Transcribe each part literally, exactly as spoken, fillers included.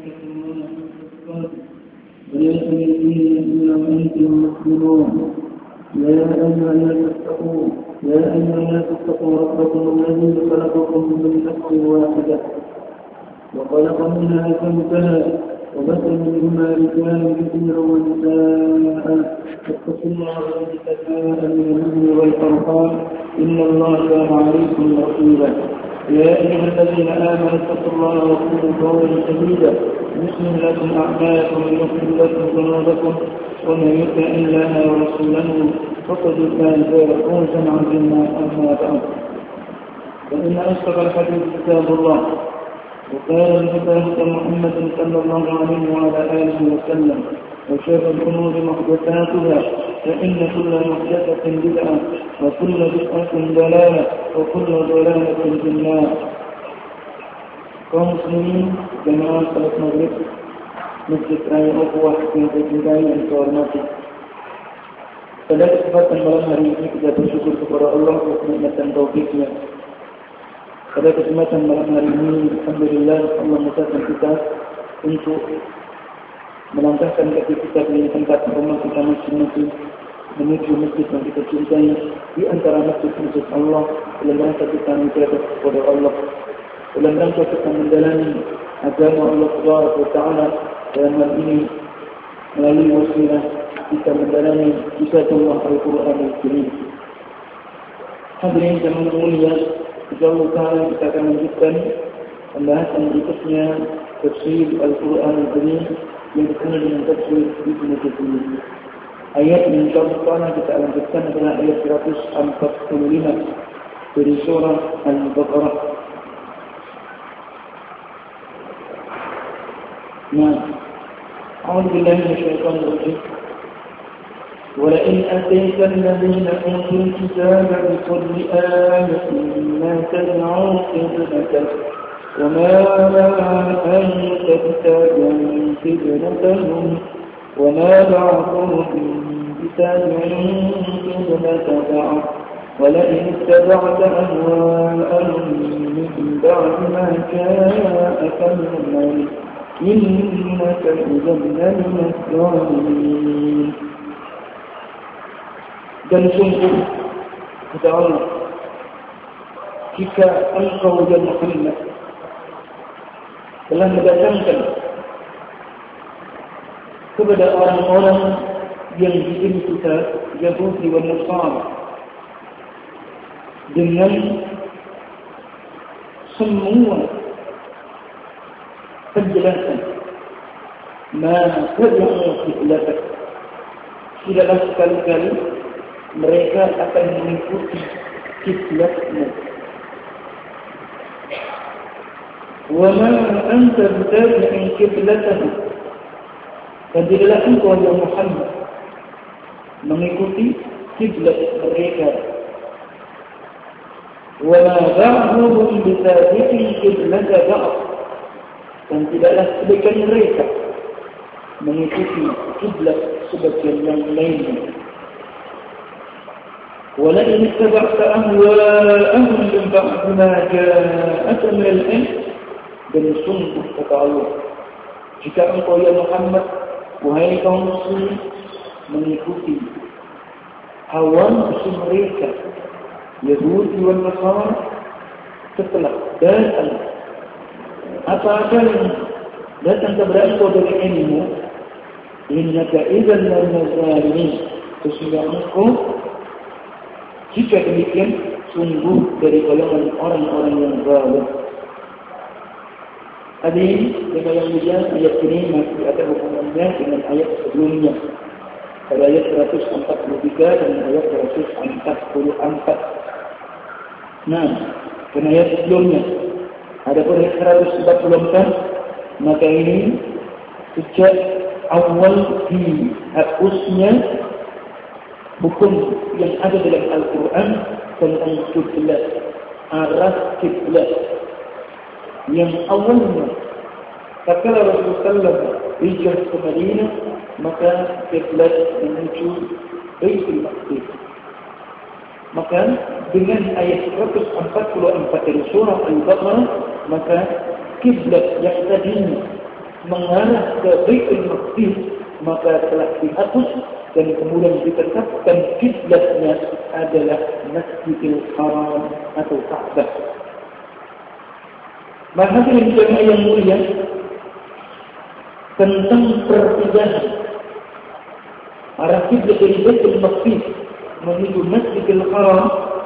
وليكن الذين أنتم مسلمون يا أيها الناس اتقوا يا أيها الناس اتقوا ربكم الذي خلقكم من نفس واحدة وخلق منها زوجها وبث منهما رجالا كثيرا ونساء فاتقوا الله الذي تساءلون به والأرحام إن الله كان عليكم رقيبا يا أيها الذين آمنوا اتقوا الله وقولوا قولا سديدا يصلح لكم أعمالكم ويغفر لكم ذنوبكم ومن يطع الله ورسوله فقد فاز فوزا عظيما أما بعد فإن أصدق الحديث كتاب الله وقال الهدى محمد صلى الله عليه وعلى آله وسلم وشر الأمور محدثاتها فإن كل محدثة بدعة وكل بدعة ضلالة وكل ضلالة في النار. Kaum muslimin jemaah salat maghrib Masjid Raya Ukhuwah yang dicintai dan dihormati. Pada kesempatan malam hari ini kita bersyukur kepada Allah atas nikmat dan taufiknya. Pada kesempatan malam hari ini, alhamdulillah Allah memudahkan kita untuk melangkahkan kaki kita di tempat rumah kita masing-masing menuju masjid yang kita cintai di antara masjid-masjid Allah dalam rangka kita menjaga kepada Allah, dalam rangka kita menjalani agama Allah Subhanahu wa taala. Dalam hal ini melalui wasilah kita menjalani kisah Allah Al-Quran Al-Karim. Hadirin jemaah mulia, insyaallah taala kita akan lanjutkan pembahasan berikutnya tafsir Al-Quran Al-Karim yang dikenal dengan tafsir Ibnu Katsir. Ayat yang insyaallah kita lanjutkan adalah ayat seratus empat puluh lima dari surah Al-Baqarah. Nah, أعوذ بالله من الشيطان الرجيم ولئن أتيت الذين أوتوا الكتاب بكل آية ما تبعوا قبلتك وما أنت بتابع قبلتهم وما بعضهم بتابع قبلة بعض ولئن اتبعت أهواءهم من بعد ما جاءك من العلم إنك إذا لمن الظالمين. Dan sungguh kata Allah, jika engkau dan Muhammad telah mendatangkan kepada orang-orang yang diberi kitab Yahudi dan Nasrani dengan semua penjelasan, maka tabi'u qiblatak, tidaklah sekali-kali mereka akan mengikuti kiblatmu. Wa ma anta bitabi'in qiblatahum, dan tidaklah engkau ya Muhammad mengikuti kiblat mereka. Wa ma ba'dhum bitabi'in qiblat ba'd, dan tidaklah sebagian mereka mengikuti kiblat sebagian yang lainnya. ولئن اتبعت أهواءهم من بعد ما جاءك من العلم, dan sungguh kata Allah, jika engkau ya Muhammad, wahai kaum muslim, mengikuti hawa nafsu mereka Yahudi dan Nasrani setelah datang apa yang datang kepada engkau dari ilmu, innaka idzan laminaz zalimin, sesungguhnya engkau jika demikian sungguh dari golongan orang-orang yang zalim. Hadirin yang mulia, ayat ini masih ada hubungannya dengan ayat sebelumnya, pada ayat seratus empat puluh tiga dan ayat seratus empat puluh empat. Nah, pada ayat sebelumnya ada pada ayat seratus empat puluh empat, maka ini sejak awal dihapusnya hukum yang ada dalam Al-Quran tentang kiblat, arah kiblat yang awalnya tatkala Rasulullah sallallahu alaihi wasallam hijrah ke Madinah, maka kiblat menuju Baitul Maqdis. Maka dengan ayat seratus empat puluh empat dari surah Al-Baqarah, maka kiblat yang tadinya mengarah ke Baitul Maqdis, maka telah dihapus dan kemudian ditetapkan kiblatnya adalah Masjidil Haram atau Ka'bah. Maka ini jemaah yang mulia, tentang perpindahan arah kiblat dari Baitul Maqdis menuju Masjidil Haram,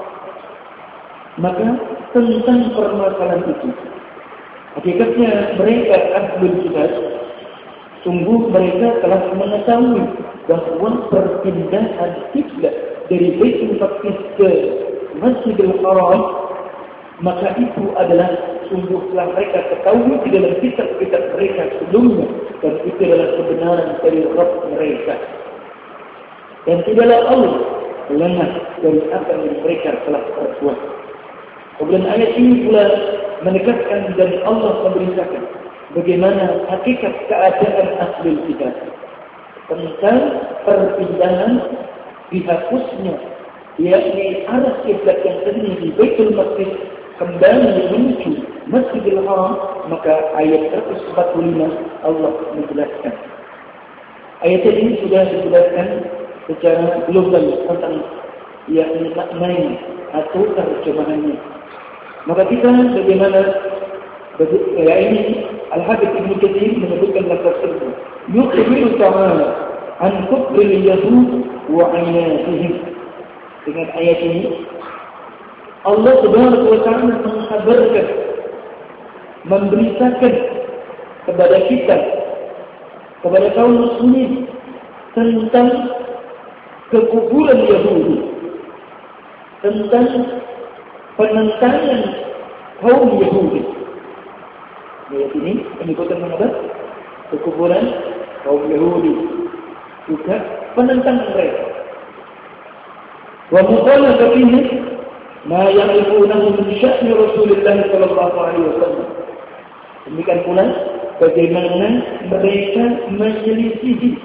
maka tentang permasalahan itu, hakikatnya mereka Ahlul Kitab, sungguh mereka telah mengetahui bahwa perpindahan kiblat dari Baitul Maqdis ke Masjidil Haram, maka itu adalah sungguh telah mereka ketahui di dalam kitab-kitab mereka sebelumnya, dan itu adalah kebenaran dari Rabb mereka, dan tidaklah Allah lengah dari apa yang mereka telah perbuat. Kemudian ayat ini pula menegaskan dan Allah memberitakan bagaimana hakikat keadaan Ahlul Kitab tentang perpindahan dihapusnya, yakni arah kiblat yang tadinya di Baitul Maqdis kembali menuju Masjidil Haram. Maka ayat seratus empat puluh lima Allah menjelaskan. Ayat ini sudah dijelaskan secara global tentang yakni maknanya atau terjemahannya. Maka kita bagaimana ya ini Al-Hafidz Ibnu Katsir menyebutkan lafaz tersebut, yukhbiru ta'ala an kufril yahud wa ayatihim. Dengan ayat ini Allah Subhanahu wa taala mengkhabarkan, memberitakan kepada kita, kepada kaum muslimin tentang kekufuran Yahudi, tentang penentangan kaum Yahudi. Ayat ini menyebutkan mengenai kekufuran kaum Yahudi, juga penentangan mereka. Wa mukhalafatihi ma ya'rifunahu min sya'ni Rasulullah sallallahu alaihi wasallam. Demikian pula bagaimana mereka menyelisihi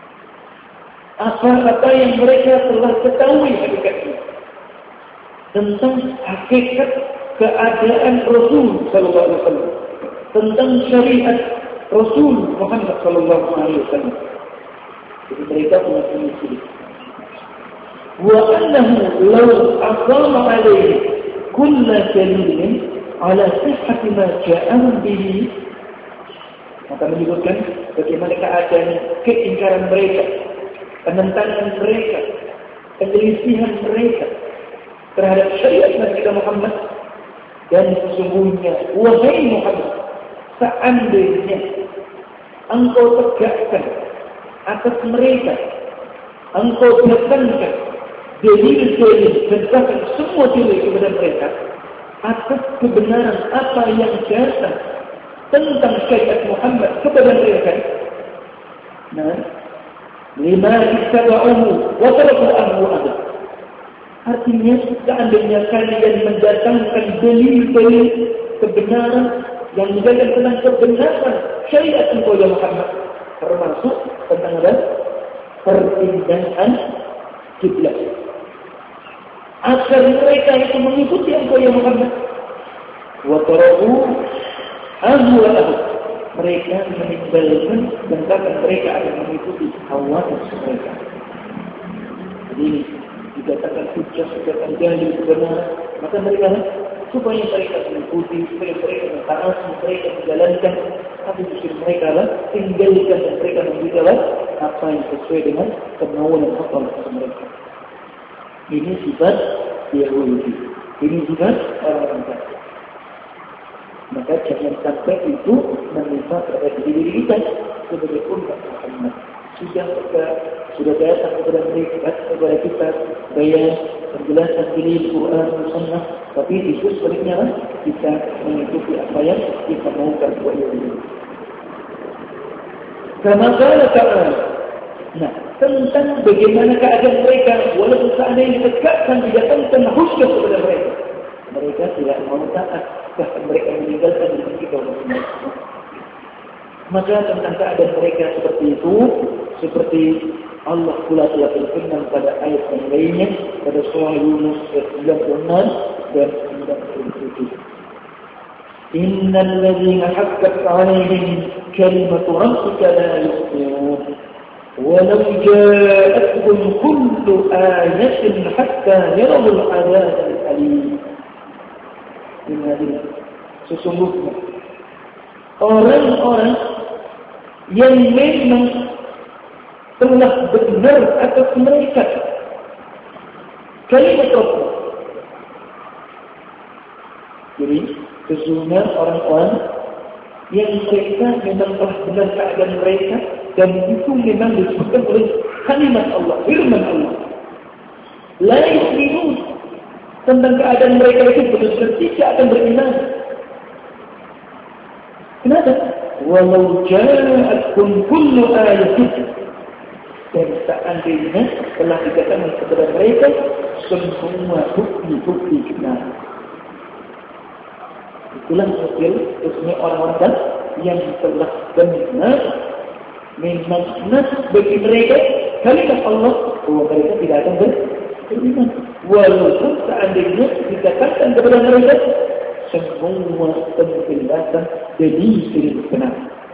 apa-apa yang mereka telah ketahui hakikatnya tentang hakikat keadaan Rasul sallallahu alaihi wasallam, tentang syariat Rasul Muhammad sallallahu alaihi wasallam. Jadi mereka punya selisih. Wa annahu law aqama alaihi kull dalil ala sihhati ma ja'a bihi. Maka menyebutkan bagaimana keadaan keingkaran mereka, penentangan mereka, penyelisihan mereka terhadap syariat Nabi Muhammad. Dan sesungguhnya, wahai Muhammad, seandainya engkau tegakkan atas mereka, engkau datangkan dalil-dalil dan bahkan semua dalil kepada mereka atas kebenaran apa yang datang tentang syariat Muhammad kepada mereka. Nah, lima ittaba'uhu wa taraku ahwa'ahum. Artinya, seandainya kalian mendatangkan dalil-dalil kebenaran yang menjadikan tentang kebenaran syariat engkau ya Muhammad, termasuk tentang ada perpindahan kiblat, agar mereka itu mengikuti engkau ya Muhammad. Wa taraku ahwa'ahum, mereka meninggalkan dan bahkan mereka akan mengikuti hawa nafsu mereka. Jadi ini dikatakan hujjah, dikatakan dalil kebenaran, maka mereka supaya mereka mengikuti, supaya mereka mentaati, mereka menjalankan, tapi justru mereka lah tinggalkan dan mereka menjalankan apa yang sesuai dengan kemauan dan akal mereka. Ini sifat Yahudi, ini sifat orang-orang kafir. Maka jangan sampai itu menimpa pada diri kita sebagai umat Muhammad. Sudah sudah datang kepada mereka, kepada kita bayan penjelasan ini Quran dan Sunnah, tapi itu sebaliknya kita mengikuti apa yang kita mahukan buat ini. Kama qala ta'ala. Nah, tentang bagaimana keadaan mereka walaupun seandainya ditegakkan didatangkan hujjah kepada mereka, mereka tidak mau taat, bahkan mereka meninggalkan diri kita. Maka tentang keadaan mereka seperti itu, seperti Allah pula telah berfirman pada ayat yang lainnya pada surah Yunus ayat sembilan puluh enam dan sembilan puluh tujuh. Innal ladzina haqqat 'alaihim kalimatu rabbika la yu'minun walau ja'atuhum kullu ayatin hatta yarawul 'adzabal alim. Ini sesungguhnya orang-orang yang memang telah benar atas mereka kalimat Allah. Jadi sesungguhnya orang-orang yang mereka memang telah benar keadaan mereka dan itu memang disebutkan oleh kalimat Allah, firman Allah. La yu'minun, tentang keadaan mereka itu benar-benar tidak akan beriman. Kenapa? Walau ja'atkum kullu ayatin, dan seandainya telah dikatakan kepada mereka semua bukti-bukti benar. Itulah hasil semua orang-orang yang telah benar memang nas bagi mereka kalimat Allah bahwa mereka tidak akan beriman. Walaupun seandainya dikatakan kepada mereka semua penjelasan demi sering benar.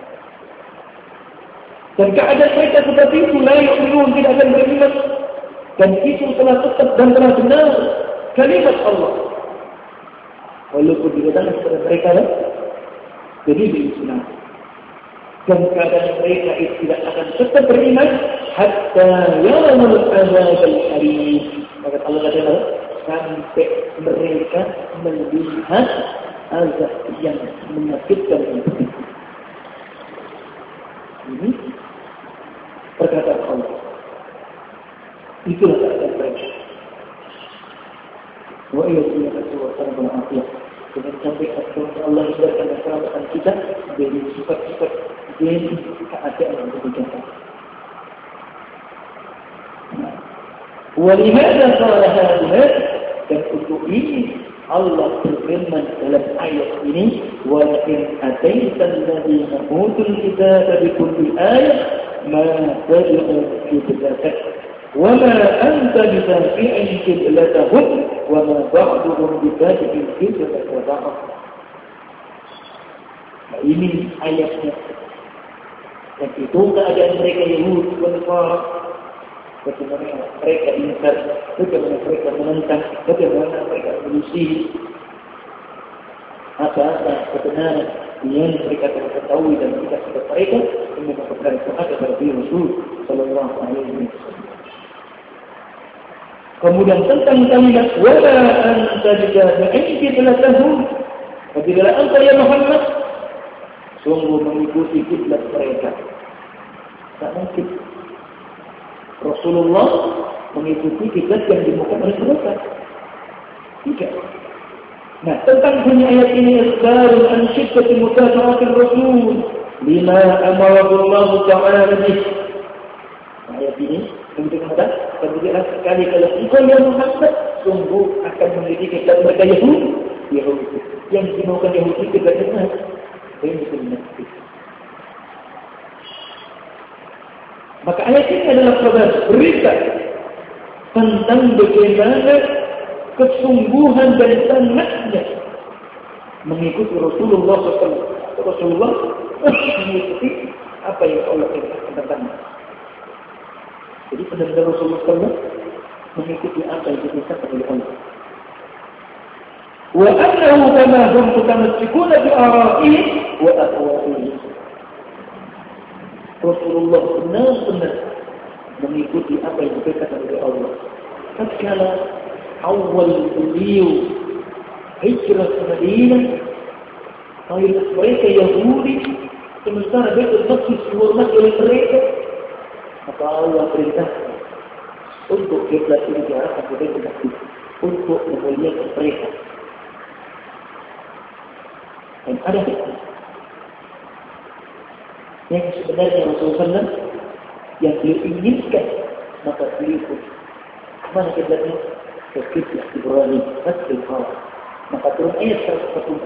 Dan keadaan mereka seperti itu, la yu'minun, tidak akan beriman. Dan itu telah tetap dan telah benar kalimat Allah. Walaupun dikatakan kepada mereka jadi beriman. Dan keadaan mereka itu tidak akan tetap beriman hatta yarawul adzabal alim. Maka Allah kata sampai mereka melihat azab yang menyakitkan itu. Ini perkataan Allah. Itulah keadaan mereka. Wa iyyakum wa afiyah. Dengan sampai Allah ibaratkan keselamatan kita dari sifat-sifat dari keadaan yang berbeda. Walihada qala hadha, dan untuk ini Allah berfirman dalam ayat ini, wa in ataital ladzina utul kitaba bi kulli ayat ma tabi'u qiblatak wa ma anta bisafi'in qiblatahum wa ma ba'duhum bisafi'in qiblatak ba'd. Nah, ini ayatnya. Dan itu keadaan mereka Yahudi dan Nasara, bagaimana mereka ingkar, bagaimana mereka menentang, bagaimana mereka menyusih apa-apa kebenaran yang mereka telah ketahui dan kita kepada mereka yang memperkenalkan Quran kepada Rasul Sallallahu Alaihi Wasallam. Kemudian tentang kalimat wala anta bijahi'in qiblatahum, apabila engkau ya Muhammad sungguh mengikuti kiblat mereka, tak mungkin Rasulullah mengikuti kiblat yang dimuka oleh mereka. Tidak. Nah, tentang bunyi ayat ini isbarun an syiddati mutafa'atir Rasul lima amara Allah Ta'ala bih. Ayat ini menunjukkan apa? Kemudian sekali kalau engkau yang Muhammad sungguh akan memiliki kiblat mereka Yahudi, Yahudi yang dimaukan Yahudi kiblatnya mana? Yang dikenal. Maka ayat ini adalah kabar berita tentang bagaimana kesungguhan dan sangatnya mengikuti Rasulullah shallallahu alaihi wasallam. Rasulullah mengikuti apa yang Allah katakan tentangnya. Jadi benar-benar Rasulullah shallallahu alaihi wasallam mengikuti apa yang dikatakan oleh Allah. Wa annahu kama hum mutamassikuna bi ara'ihim wa ahwa'ihim. Rasulullah benar-benar mengikuti apa yang dikatakan oleh Allah. Tatkala awal beliau hijrah ke Madinah, mayoritas mereka Yahudi, sementara Baitul Maqdis diwarnai oleh mereka, maka Allah perintahkan untuk kiblat ini diarahkan ke Baitul Maqdis untuk memuliakan mereka. Dan ada hikmah yang sebenarnya Rasulullah shallallahu alaihi wasallam yang beliau inginkan, maka beliau pun mana kiblatnya? Ke kiblat Ibrahim, Masjidil Haram. Maka turun ayat seratus empat puluh.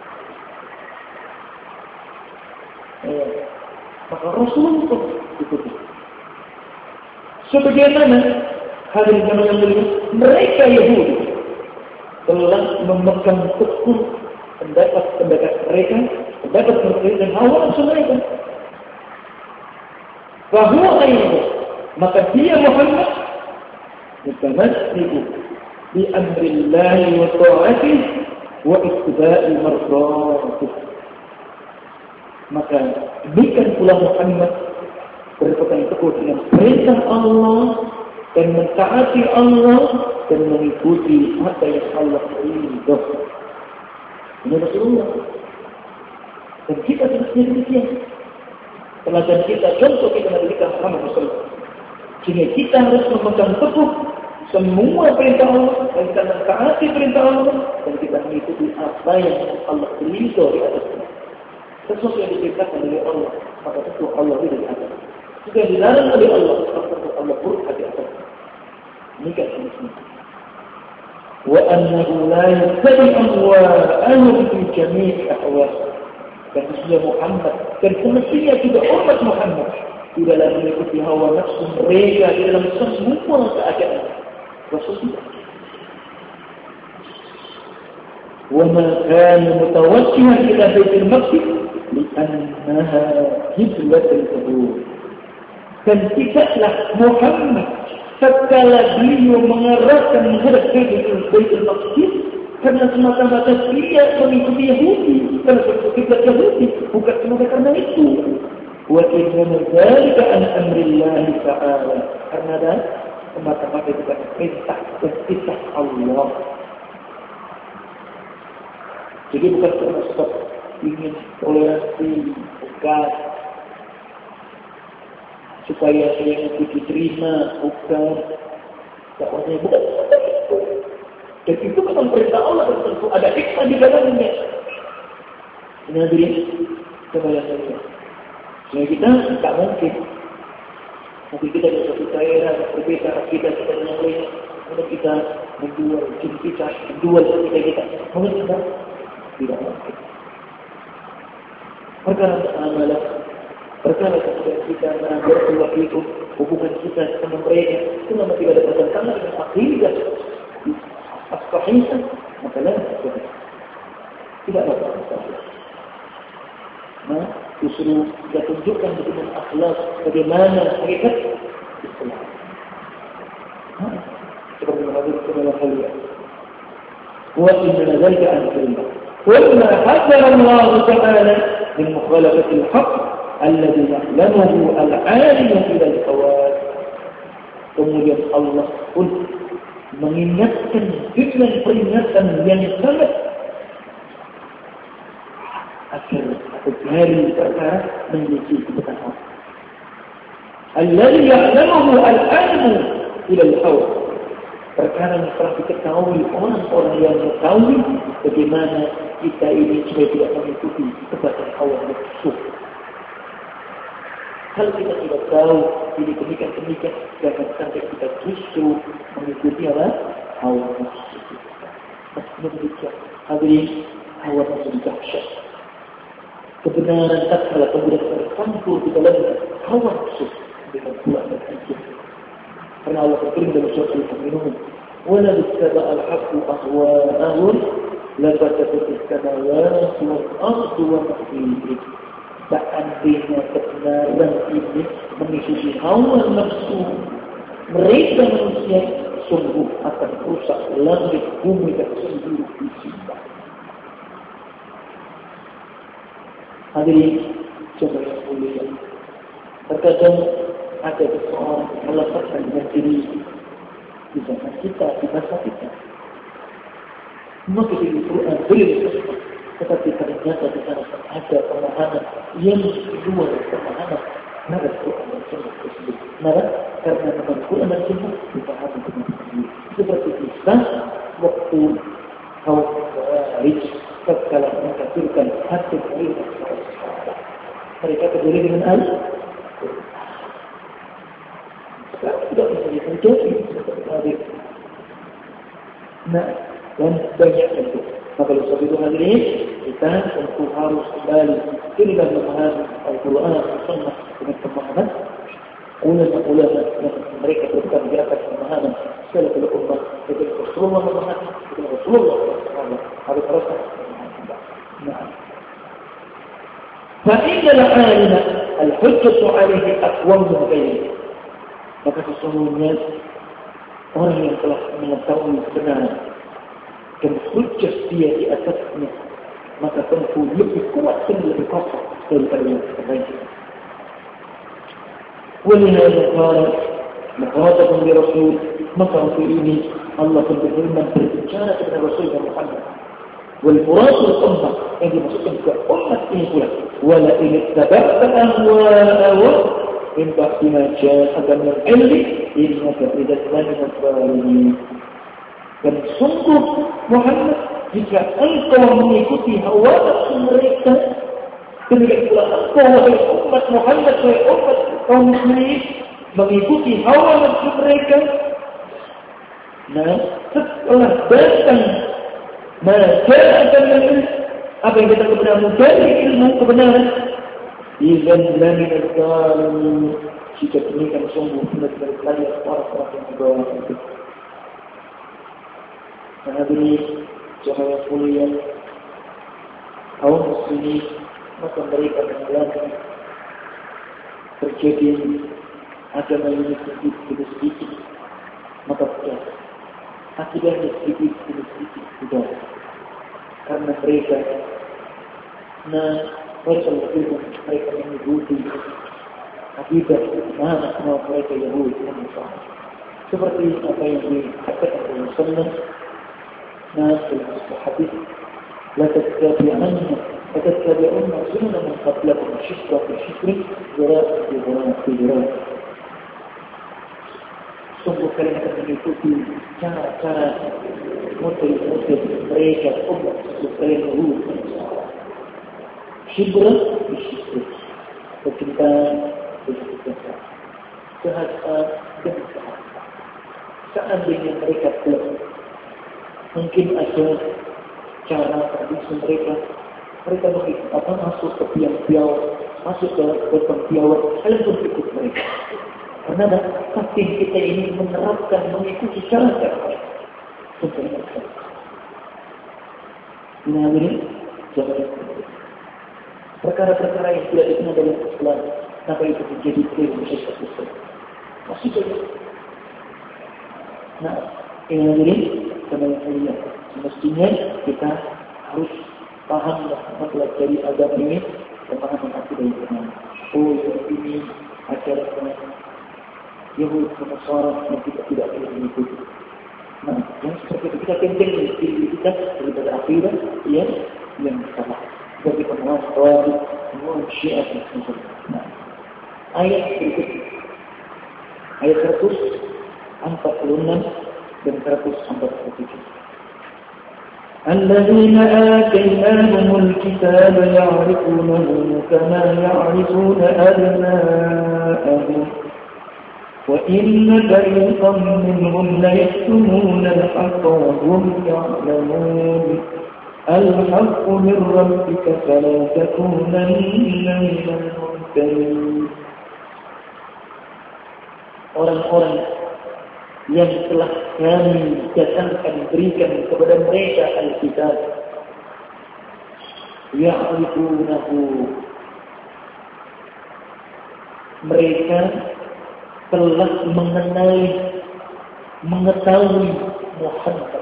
Eh, maka Rasulullah pun ikuti. Sebagaimana hadirin yang beliau, mereka Yahudi telah memegang teguh pendapat-pendapat mereka, pendapat mereka dan hawa nafsu mereka. Bahwa ayat, maka dia Muhammad mutamassiku bi amrillahi wa ta'atihi wa ittiba'i mardatihi. Maka demikian pula Muhammad berpegang teguh dengan perintah Allah dan mentaati Allah dan mengikuti apa yang Allah ridho. Ini Rasulullah. Dan kita harus demikian. Teladan kita, contoh kita Nabi kita Muhammad shallallahu alaihi wasallam. Sehingga kita harus memegang teguh semua perintah Allah dan kita mentaati perintah Allah dan kita mengikuti apa yang Allah ridho di atasnya. Sesuatu yang diperintahkan oleh Allah, maka tentu Allah ridho di atasnya. Jika dilarang oleh Allah, maka tentu Allah murka di atasnya. Demikian semestinya. Wa annahu la yattabi' ahwa'ahum fi jami' ahwa'. Dan Rasulullah Muhammad dan semestinya juga umat Muhammad tidaklah mengikuti hawa nafsu mereka di dalam semua keadaan. Rasulullah. Wa ma kana mutawajjihan ila Baitul Maqdis li'annaha qiblatul qubur. Dan tidaklah Muhammad setelah beliau mengarahkan menghadap Baitul Maqdis karena semata-mata dia mengikuti Yahudi, karena kiblat Yahudi, bukan semata karena itu. Wa inna dzalika an amrillah ta'ala. Karena ada semata-mata itu kan perintah dan titah Allah. Jadi bukan karena sebab ingin toleransi, bukan supaya yang itu diterima, bukan dakwahnya bukan. Dan itu memang perintah Allah dan tentu ada hikmah di dalamnya. Ini hadirin, coba lihat saja. Jadi kita tak mungkin. Mungkin kita di suatu daerah berbeda kita kita dengan lain, untuk kita menjual jin kita, menjual kita kita. Mungkin kita tidak mungkin. Perkara amalan, perkara kemudian kita mengambil waktu itu hubungan kita sama mereka itu memang tidak ada bertentangan dengan akidah. As-sahihah, maka la sahih. Tidak ada masalah. Nah, justru kita tunjukkan dengan akhlak bagaimana hakikat Islam. Nah, seperti mana itu dalam hal ini. Wa inna dzalika an-sunnah. Wa ma hadara Allah Ta'ala min mukhalafati al-haqq alladhi ya'lamuhu al-'alim ila al-khawat. Kemudian Allah pun mengingatkan dengan peringatan yang sangat agar atau dari perkara menjadi kebenaran. Alladhi ya'lamuhu al-'alimu ila al-hawa. Perkara yang telah diketahui orang-orang yang mengetahui bagaimana kita ini supaya tidak mengikuti kepada hawa nafsu. Kalau kita tidak tahu ini demikian-demikian, jangan sampai kita justru mengikuti apa? Hawa nafsu. Maksudnya demikian. Hadirin, hawa nafsu dahsyat. Kebenaran tak salah kemudian tercampur di dalam hawa nafsu dengan pula dan hajat. Karena Allah berfirman dalam surat Al-Mu'minun, "Wala bittaba'a al-haqqu ahwa'ahum lafatatuhu as-samawati wal-ardu wa ma fihinna." Seandainya kebenaran ini mengikuti hawa nafsu mereka manusia, sungguh akan rusak langit bumi dan seluruh isinya. Hadirin, coba yang mulia. Terkadang ada seseorang meletakkan dengan diri di zaman kita, di masa kita. Maka di Quran beliau tetapi ternyata di sana ada pemahaman yang luar pemahaman nara Quran dan Sunnah tersebut. Nara karena memang Quran dan Sunnah dipahami dengan sendiri. Seperti Islam waktu kaum Khawarij tatkala mengkafirkan hati mereka, mereka berdiri dengan al. Sekarang tidak bisa terjadi seperti tadi. Nah, dan banyak itu. Maka oleh sebab itu hadirin, kita tentu harus kembali dengan memahami Al-Quran dan Sunnah dengan pemahaman ulama-ulama yang mereka berpegang di atas pemahaman salaful ummah. Jadi Rasulullah memahami, Rasulullah memahami, harus terus memahami. Nah, fa'inna al-alima al-hujjatu alaihi aqwam min ghairihi. Maka sesungguhnya orang yang telah mengetahui kebenaran dan hujjah dia di atasnya, maka tentu lebih kuat dan lebih kokoh daripada yang lain. ولهذا قال مخاطبا برسول maka untuk ini Allah berfirman berbicara kepada Rasul Muhammad wal murasul ummah yang dimaksudkan ke umat ini pula wala in ittaba'ta ahwa'ahum min ba'di ma ja'aka min al-'ilmi innaka idzan lamina adh-dhalimin. Dan sungguh Muhammad, jika engkau mengikuti hawa nafsu mereka, demikian pula engkau wahai umat Muhammad, wahai umat kaum muslimin, mengikuti hawa nafsu mereka. Nah, setelah datang maka akan apa yang kita kebenaran dari ilmu kebenaran, idzan lamina adh-dhalimin, jika demikian sungguh benar-benar kalian orang-orang yang bawah itu. Hadirin jamaah mulia kaum muslimin, maka mereka mengalami terjadi agama ini sedikit demi sedikit, maka sudah akibatnya sedikit demi sedikit sudah, karena mereka nah mereka lebih mereka mengikuti akibat mana semua mereka Yahudi dan Nasrani, seperti apa yang dikatakan oleh Rasulullah. ناس الحديث لا تتبعن فتتبعن سنن من قبلكم شفرة في شفر ذراع في ذراع في ذراع. Sungguh kalian akan mengikuti cara-cara motif-motif mereka umat sebelum kalian dahulu. Shibra di shibra, kecintaan dan kecintaan, kehasa dan kehasa. Seandainya mereka telah mungkin ada cara tradisi mereka, mereka mungkin akan masuk ke piang-piawat, masuk ke piang-piawat, kalian pun ikut mereka. Karena tapi kita ini menerapkan mengikuti cara-cara mereka. Nah, ini jangan perkara-perkara yang tidak dikenal dalam Islam, sampai itu menjadi keliru Islam. Masih banyak. Nah, ini sebenarnya semestinya kita harus paham dan mempelajari agama ini dan paham akidah yang benar. Oh, ini acara Yahudi dan Nasara yang kita tidak boleh mengikuti. Nah, yang seperti itu kita penting diri kita daripada akidah yang yang salah. Bagi penguasa Khawarij, penguasa Syiah dan sebagainya. Nah, ayat berikut, ayat seratus empat puluh enam dan seratus empat puluh tujuh. الذين آتيناهم الكتاب يعرفونه كما يعرفون أبناءهم وإن فريقا منهم ليكتمون الحق وهم يعلمون الحق من ربك فلا تكونن من الممترين. Orang-orang yang telah kami datangkan berikan kepada mereka Alkitab, ya'rifunahu, mereka telah mengenali, mengetahui Muhammad,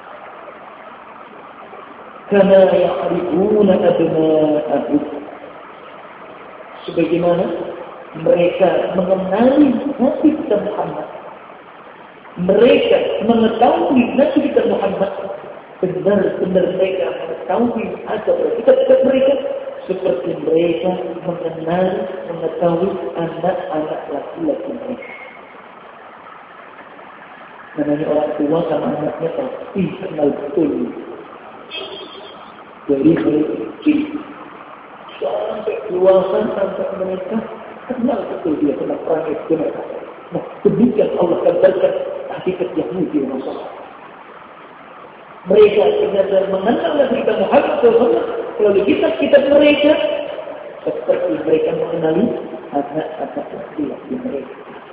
kama ya'rifuna abna'ahum, sebagaimana mereka mengenali Nabi kita Muhammad. Mereka mengetahui Nabi kita Muhammad, benar-benar mereka mengetahui agama kita mereka seperti mereka mengenal, mengetahui anak-anak laki-laki mereka. Namanya orang tua sama anaknya pasti kenal betul. Dari mereka kecil sampai dewasa, sampai mereka kenal betul dia tentang perang itu mereka. Nah, demikian Allah kabarkan hakikat Yahudi dan Nasrani. Mereka benar-benar mengenal Nabi Muhammad shallallahu alaihi wasallam. Kalau kita kita mereka seperti mereka mengenali anak-anak laki-laki mereka.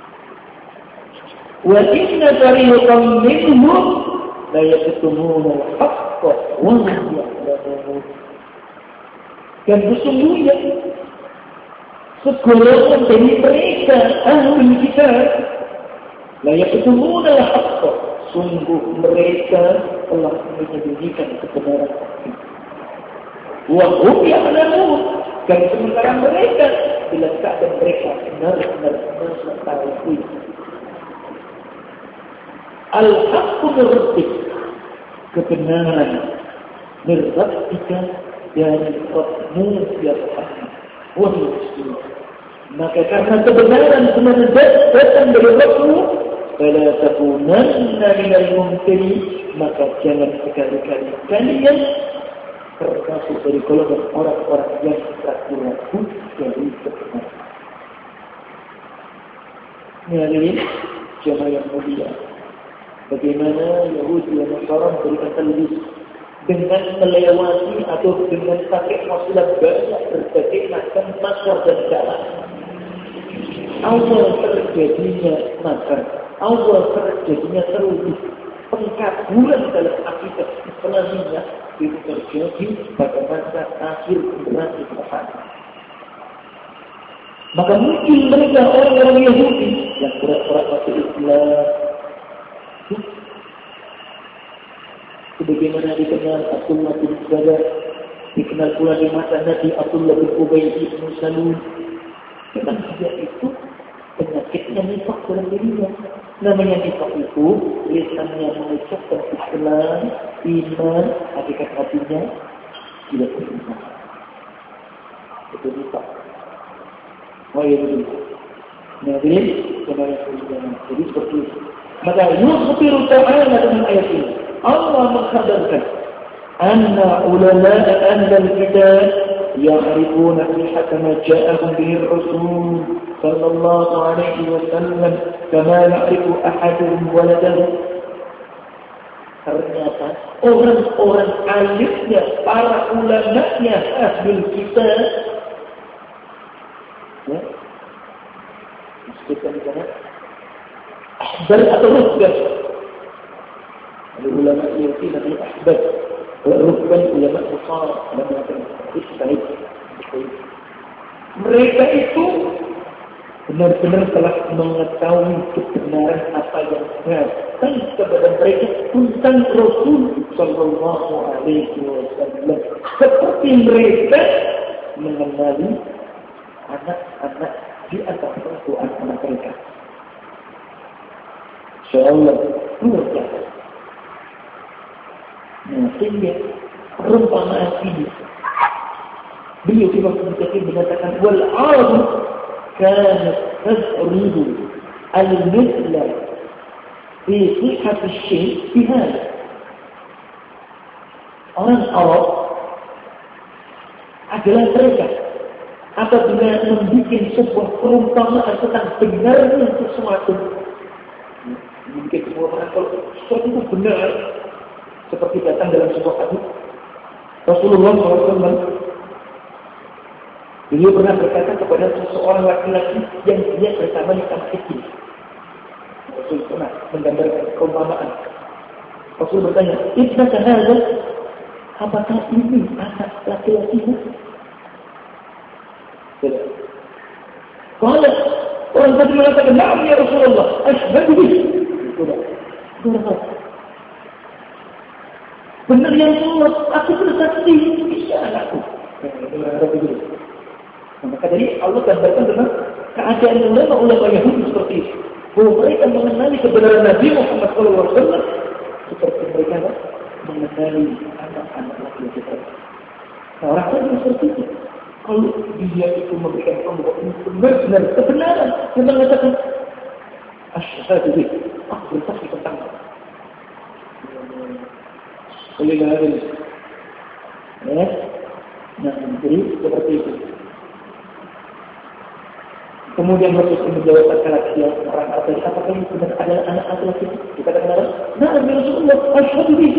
Wa inna fariqan minhum la yaktumuna al-haqqa wa hum ya'lamun. Dan sesungguhnya segolongan dari mereka ahli kitab la yaqtumuna al-haqq, sungguh mereka telah menyembunyikan kebenaran itu. Wa hum ya'lamun, dan sementara mereka bila keadaan mereka benar-benar mengetahui al-haqqu min rabbik, kebenaran min rabbika, dari Rabbmu ya Muhammad. Wahai muslimin, maka karena kebenaran sebenarnya datang dari Rabbmu, fala takunanna minal mumtarin, maka jangan sekali-kali kalian termasuk dari golongan orang-orang yang ragu-ragu dari kebenaran. Hadirin jemaah yang mulia, bagaimana Yahudi dan Nasara memberikan talbis dengan melewati atau dengan pakai wasilah banyak berbagai macam makar dan cara. Awal terjadinya makar, awal terjadinya terlalu pengkaburan dalam akidah Islamiyah itu terjadi pada masa akhir generasi Muhammad. Maka mungkin mereka orang-orang Yahudi yang pura-pura masuk Islam, sebagaimana dikenal Abdullah bin Salam, dikenal pula di masa Nabi Abdullah bin Ubay bin Salul. Memang dia itu penyakitnya nifaq dalam dirinya. Namanya nifaq itu lisannya mengucapkan Islam, iman, hakikat hatinya tidak beriman. Itu nifaq. Wah ya betul. Nah, jadi jadi seperti itu. Maka yukhbiru ta'ala dengan ayat ini. Allah mengkhabarkan anna ulama ahlul kitab ya'rifuna sihhata ma ja'ahum bihi ar-rasul sallallahu alaihi wasallam kama ya'rifu ahaduhum waladahu. Ternyata orang-orang alimnya, para ulamanya ahlul kitab, ya, disebutkan di sana ahbar atau rukbah. Ulama Yahudi namanya ahbab, rukban ulama besar namanya Ismail. Mereka itu benar-benar telah mengetahui kebenaran apa yang datang kepada mereka tentang Rasul sallallahu alaihi wasallam, seperti mereka mengenali anak-anak di antara anak mereka. Insyaallah luar biasa. Nah, sehingga perumpamaan ini beliau di waktu itu mengatakan wal arab kanat tasridu al-mithla fi sihhat asy-syai' fi hadha. Orang Arab adalah mereka apabila membuat sebuah perumpamaan tentang benarnya sesuatu, membuat sebuah perumpamaan kalau sesuatu itu benar, seperti datang dalam sebuah hadis Rasulullah shallallahu alaihi wasallam, beliau pernah berkata kepada seseorang laki-laki yang dia bersama di kamar kecil. Rasul pernah menggambarkan perumpamaan. Rasul bertanya, "Ibnaka hadza?" Apakah ini anak laki-lakimu? Tidak. Kalau orang tadi mengatakan, "Na'am ya Rasulullah, ashhadu bihi." Sudah. Sudah. Benar yang Allah, aku bersaksi, bisa anakku. Maka dari Allah gambarkan tentang keadaan ulama-ulama Yahudi seperti itu. Bahwa mereka mengenali kebenaran Nabi Muhammad shallallahu alaihi wasallam seperti mereka mengenali anak-anak laki-laki mereka. Nah, orang tadi seperti itu. Kalau dia itu memberikan pembukaan benar-benar kebenaran, dia mengatakan, asyhadu bihi, aku bersaksi tentang oleh Nabi. Ya, nah jadi seperti itu. Kemudian Rasul menjawab laki-laki orang Arab, apakah ini benar adalah anak laki-laki? Kita katakan, nah Rasulullah, asyhadu bihi.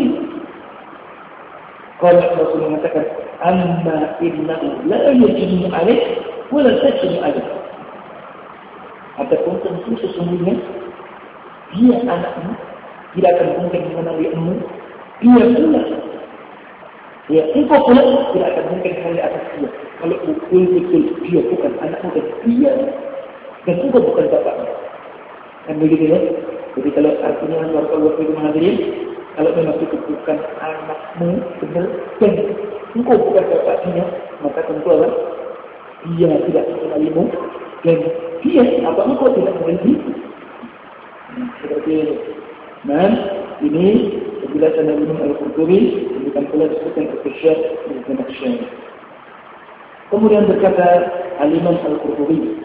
Kalau Rasul mengatakan, amma innahu la yajni alaih wa la tajni alaih. Adapun tentu sesungguhnya dia anakmu tidak akan mungkin mengenali ilmu. Dia pula Ya, engkau pula tidak akan mungkin kali atas dia. Kalau betul-betul dia bukan anakmu dan dia dan engkau bukan bapaknya. Kan begitu ya? Jadi kalau artinya warga-warga itu menghadirin, kalau memang itu bukan anakmu benar dan engkau bukan bapaknya, maka tentu Allah dia tidak mengenalimu dan dia apa engkau tidak mengenali. Nah, seperti ini. Nah, ini penjelasan dari Imam Al-Qurtubi bukan pula disebutkan Al-Syekh Ibnu Maksyan. Kemudian berkata Al-Imam Al-Qurtubi,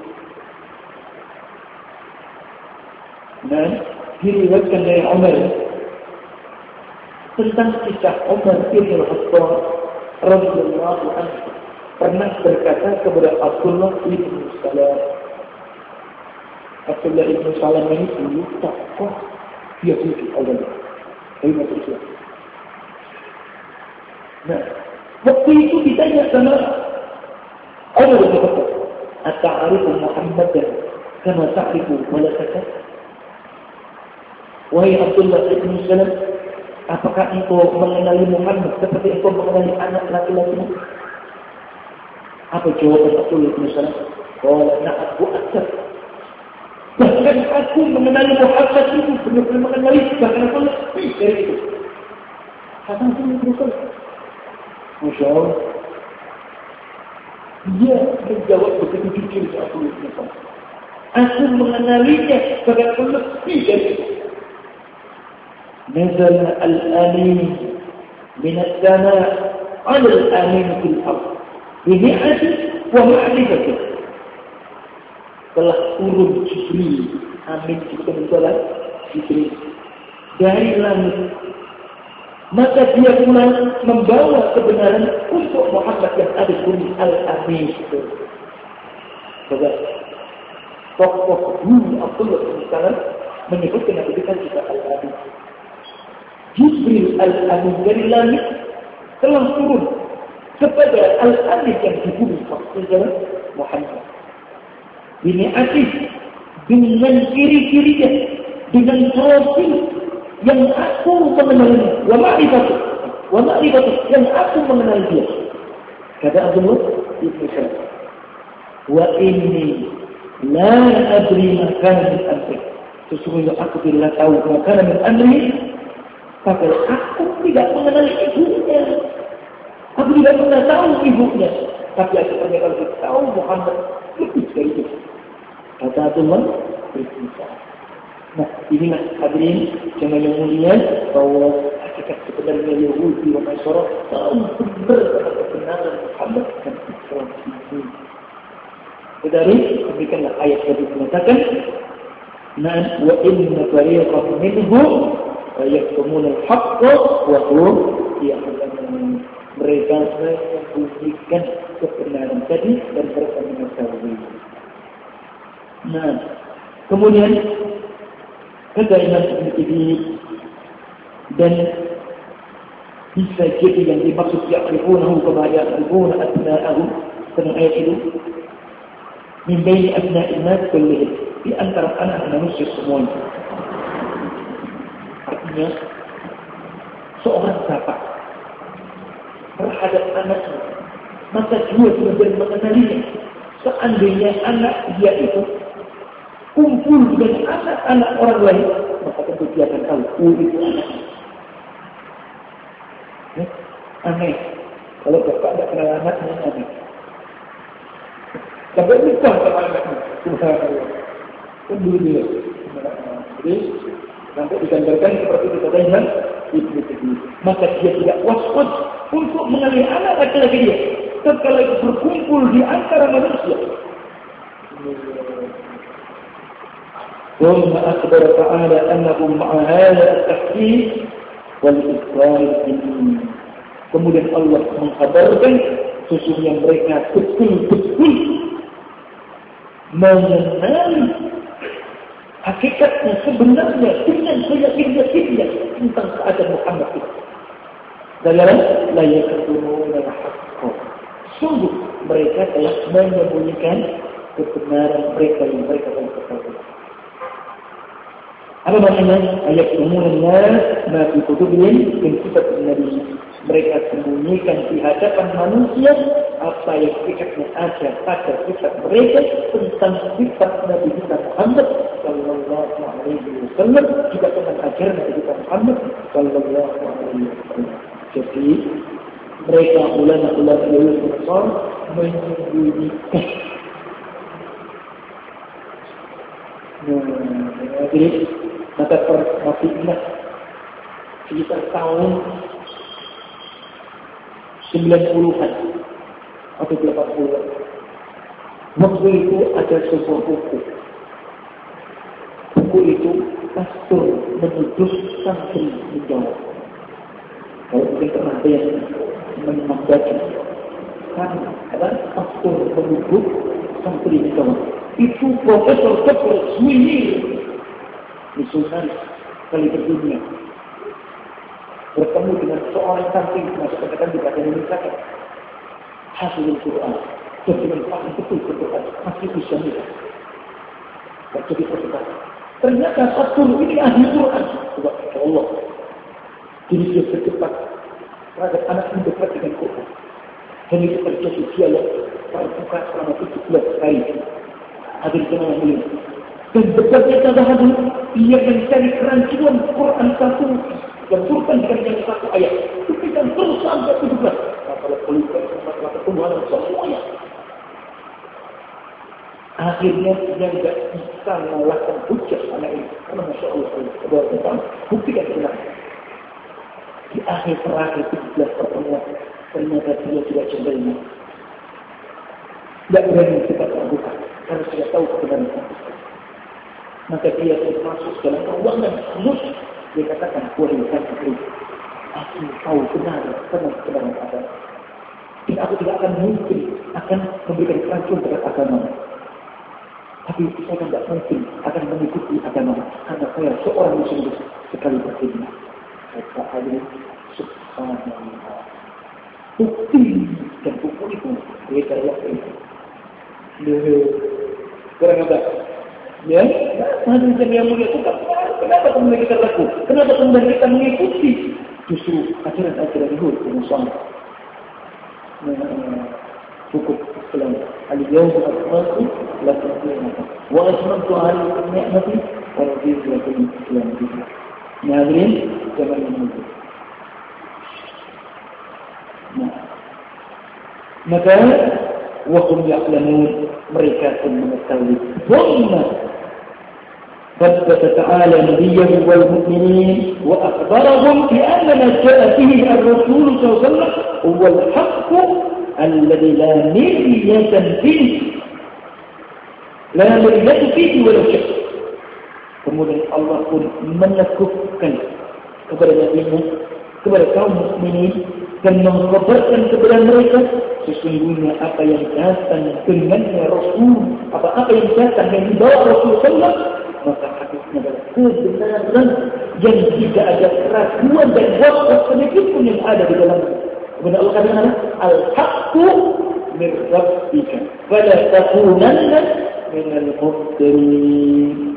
nah, diriwayatkan dari Umar tentang kisah Umar bin Khattab radhiyallahu anhu pernah berkata kepada Abdullah bin Salam. Abdullah bin Salam ini dulu tokoh dia sedikit awal dari masuk Islam. Nah, waktu itu ditanya sama Umar bin Khattab, "Ata'arifu Muhammadan kama ta'rifu malakaka?" Wahai Abdullah bin Salam, apakah engkau mengenali Muhammad seperti engkau mengenali anak laki-lakimu? Apa jawaban Abdullah bin Salam? Qala na'am wa akthar. Bahkan aku mengenali Muhammad itu benar-benar mengenali, bahkan aku lebih dari itu. Kata Abdullah bin Salam, Masya Allah, dia menjawab begitu jujur ke Abdullah bin Salam. Aku mengenalinya, bahkan aku lebih dari itu. نزل الأمين من السماء على الأمين في الأرض بمئة ومعرفة telah turun Jibril, amin kita mentolah Jibril dari langit, maka dia pulang membawa kebenaran untuk Muhammad yang ada di bumi Al-Amin itu. Coba tokoh dulu Abdullah bin Salam menyebutkan Nabi kita juga Al-Amin. Jibril Al-Amin dari langit telah turun kepada Al-Amin yang di bumi maksudnya Muhammad. Ini asih dengan ciri-cirinya, dengan profil yang aku mengenalinya, wa ma'rifatu, wa ma'rifatu yang aku mengenal dia. Kata Abdullah ibn Salam, wa inni la adri ma kana min amri. Sesungguhnya aku tidak tahu ma kana min amri. Tapi aku tidak mengenali ibunya. Aku tidak pernah tahu ibunya. Tapi aku pernah tahu Muhammad lebih dari itu. Kata Tuhan, berpisah. Nah, inilah hadirin jangan yang mulia bahwa hakikat sebenarnya Yahudi dan Nasrani tahu benar tentang kebenaran Muhammad dan Islam ini. Dari demikianlah ayat yang mengatakan, "Nah, wa inna fariqan minhum yaktumuna al-haqqa wa hum ya'lamun." Mereka menyembunyikan kebenaran tadi dan mereka mengetahui. Nah, kemudian kata Imam Al-Qurtubi dan bisa jadi yang dimaksud ya'rifunahu kama ya'rifuna abna'ahum pada ayat itu min baini abna'in nas kullihim, di antara anak manusia semuanya. Artinya seorang bapak terhadap anaknya, maka dia benar-benar mengenalinya. Seandainya anak dia itu kumpul dengan anak-anak orang lain, maka tentu dia akan tahu, oh itu anaknya. Ya, aneh. Kalau bapak tidak kenal anaknya, aneh. Sampai lupa sama anaknya. Subhanallah. Kan dulu dia. Jadi, sampai digambarkan seperti kita tanya, Ibnu Katsir. Maka dia tidak was-was untuk mengenali anak laki-laki dia. Tatkala itu berkumpul di antara manusia. ثم أخبر تعالى أنهم مع هذا التحقيق والإقرار الديني. Kemudian Allah mengkabarkan sesungguhnya mereka betul-betul mengenali hakikatnya sebenarnya dengan keyakinan-yakinnya tentang keadaan Muhammad itu. Dalam la yaktumuna al-haqqa. Sungguh mereka telah menyembunyikan kebenaran mereka yang mereka telah ketahui. Apa maknanya? Ayat umumnya ma fi kutubihim min sifat Nabi Mereka sembunyikan di hadapan manusia apa yang hakikatnya ada pada kitab mereka tentang sifat Nabi kita Muhammad sallallahu alaihi wasallam, juga tentang ajaran Nabi kita Muhammad sallallahu alaihi wasallam. Jadi mereka ulama-ulama Yahudi Nasr menyembunyikan. Nah, jadi maka masih ingat sekitar tahun sembilan puluhan atau delapan puluhan. Waktu itu ada sebuah buku. Buku itu pastor menuduh santri menjawab. Kalau mungkin pernah ada yang membaca, kan ada pastor menuduh santri menjawab. Itu profesor doktor Swini misionaris kali berdunia bertemu dengan seorang santri masuk katakan di bahasa Indonesia hasil Al-Quran dengan paham betul Al-Quran masih bisa melihat dan jadi persekat ternyata satu ini ahli Quran sebab Allah jadi dia berdebat terhadap anak yang dekat dengan Quran dan itu terjadi dialog terbuka selama tujuh belas kali hadir dengan beliau dan debatnya pada hadir ia mencari kerancuan Quran satu yang turkan dengan yang satu ayat. Demikian terus sampai tujuh belas. Kalau politik, masalah pertumbuhan, semuanya. Akhirnya dia tidak bisa mengalahkan hujah anak ini. Karena Masya Allah, Allah Allah buktikan benar. Di akhir terakhir tujuh belas pertemuan, ternyata dia tidak cenderung. Tidak berani kita terbuka. Karena sudah tahu kebenaran. Maka dia masuk dalam ruangan halus. Dia katakan, wahai santri, aku tahu benar, benar kebenaran agama. Dan aku tidak akan mungkin akan memberikan keracunan terhadap agama. Tapi saya tidak mungkin akan mengikuti agama karena saya seorang muslim sekali berkhidmat. Kata Ali, subhanallah. Bukti dan buku itu beda waktu itu. Kurang apa? Ya, hadis yang mulia itu kenapa kemudian kita laku? Kenapa kemudian kita mengikuti justru ajaran-ajaran Yahudi dan Nasrani? Cukup Islam. Al-yawma akmaltu lakum dinakum wa atmamtu alaykum ni'mati wa raditu lakum al-Islam dinan. Hadirin zaman yang mulia. Nah, maka wahum ya'lamun, mereka pun mengetahui. Wahumma ثبت تعالى نبيه والمؤمنين وأخبرهم بأن ما جاء به الرسول صلى الله عليه وسلم هو الحق الذي لا مرية فيه لا مرية فيه ولا شك. Kemudian Allah pun menekukkan kepada Nabi-Nya, kepada kaum mukminin dan mengkhabarkan kepada mereka sesungguhnya apa yang datang dengannya Rasul, apa-apa yang datang yang dibawa Rasulullah sallallahu alaihi wasallam, maka hadisnya adalah kebenaran yang tidak ada keraguan dan waswas sedikit pun yang ada di dalamnya. Kemudian Allah katakan al-haqqu min rabbika fala takunanna minal mubtilin.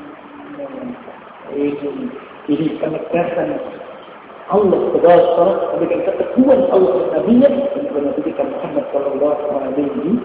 Ini penegasan Allah Subhanahu memberikan keteguhan Allah kepada Nabi-Nya dan kepada Nabi kita Muhammad sallallahu alaihi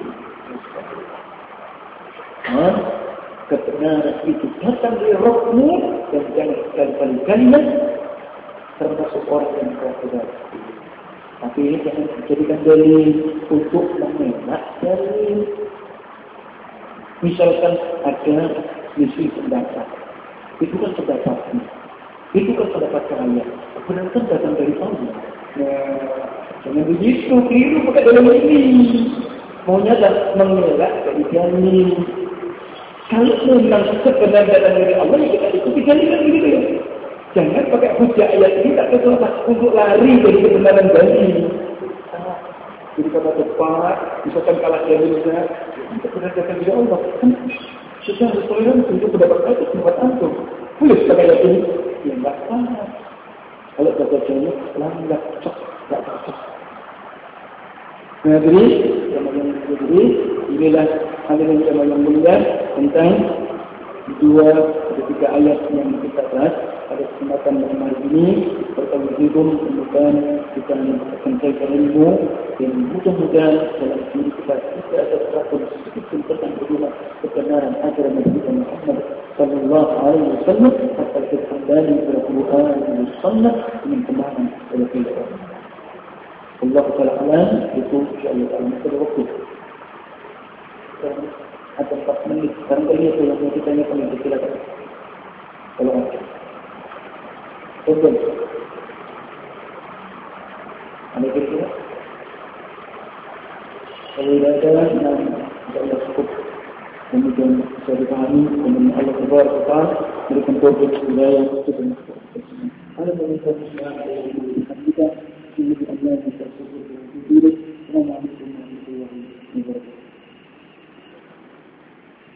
wasallam. Kebenaran itu datang dari Rabbmu dan jangan sekali-kali kalian termasuk orang yang kafir. Tapi ini jangan dijadikan dalil untuk mengelak dalil. Misalkan ada misi pendapat, itu kan pendapatnya, itu kan pendapat kalian. Kebenaran kan datang dari Allah. Nah, jangan begitu, keliru pakai dalam ini. Maunya dah mengelak dari dalil. Kalau memang sebenarnya datang dari Allah, ya kita ikuti jalinan begitu ya. Jangan pakai hujah ayat ini tak kesulitan untuk lari dari kebenaran dalil. Ah, jadi kata tepat, misalkan kalah dalilnya, kebenaran datang dari Allah. Sudah harus toleransi untuk pendapat itu pendapat antum. Boleh pakai ayat ini? Ya enggak apa. Kalau kata dalil, langgar cocok, enggak cocok. Nah, jadi, yang jadi inilah hadirin yang mulia tentang dua atau tiga ayat yang kita bahas pada pada kesempatan malam hari ini bertemu kemudian kita mendapatkan ilmu dan mudah-mudahan dalam diri kita tidak ada terapun sedikit pun tentang berdua kebenaran ajaran Nabi Muhammad Sallallahu Alaihi Wasallam agar kita kembali kepada Quran dan Sunnah dengan kemahaman oleh kita. Allah Taala itu insyaallah dalam waktu ada empat menit. Barangkali itu yang mau ditanya kami silakan. Kalau ada. Betul. Ada kira-kira? Kalau ada yang tidak cukup kemudian bisa dipahami kemudian Allah Subhanahu wa taala berikan taufik hidayah kepada kita. Ada banyak yang kita ini Allah bisa sebut diri. Assalamualaikum warahmatullahi wabarakatuh.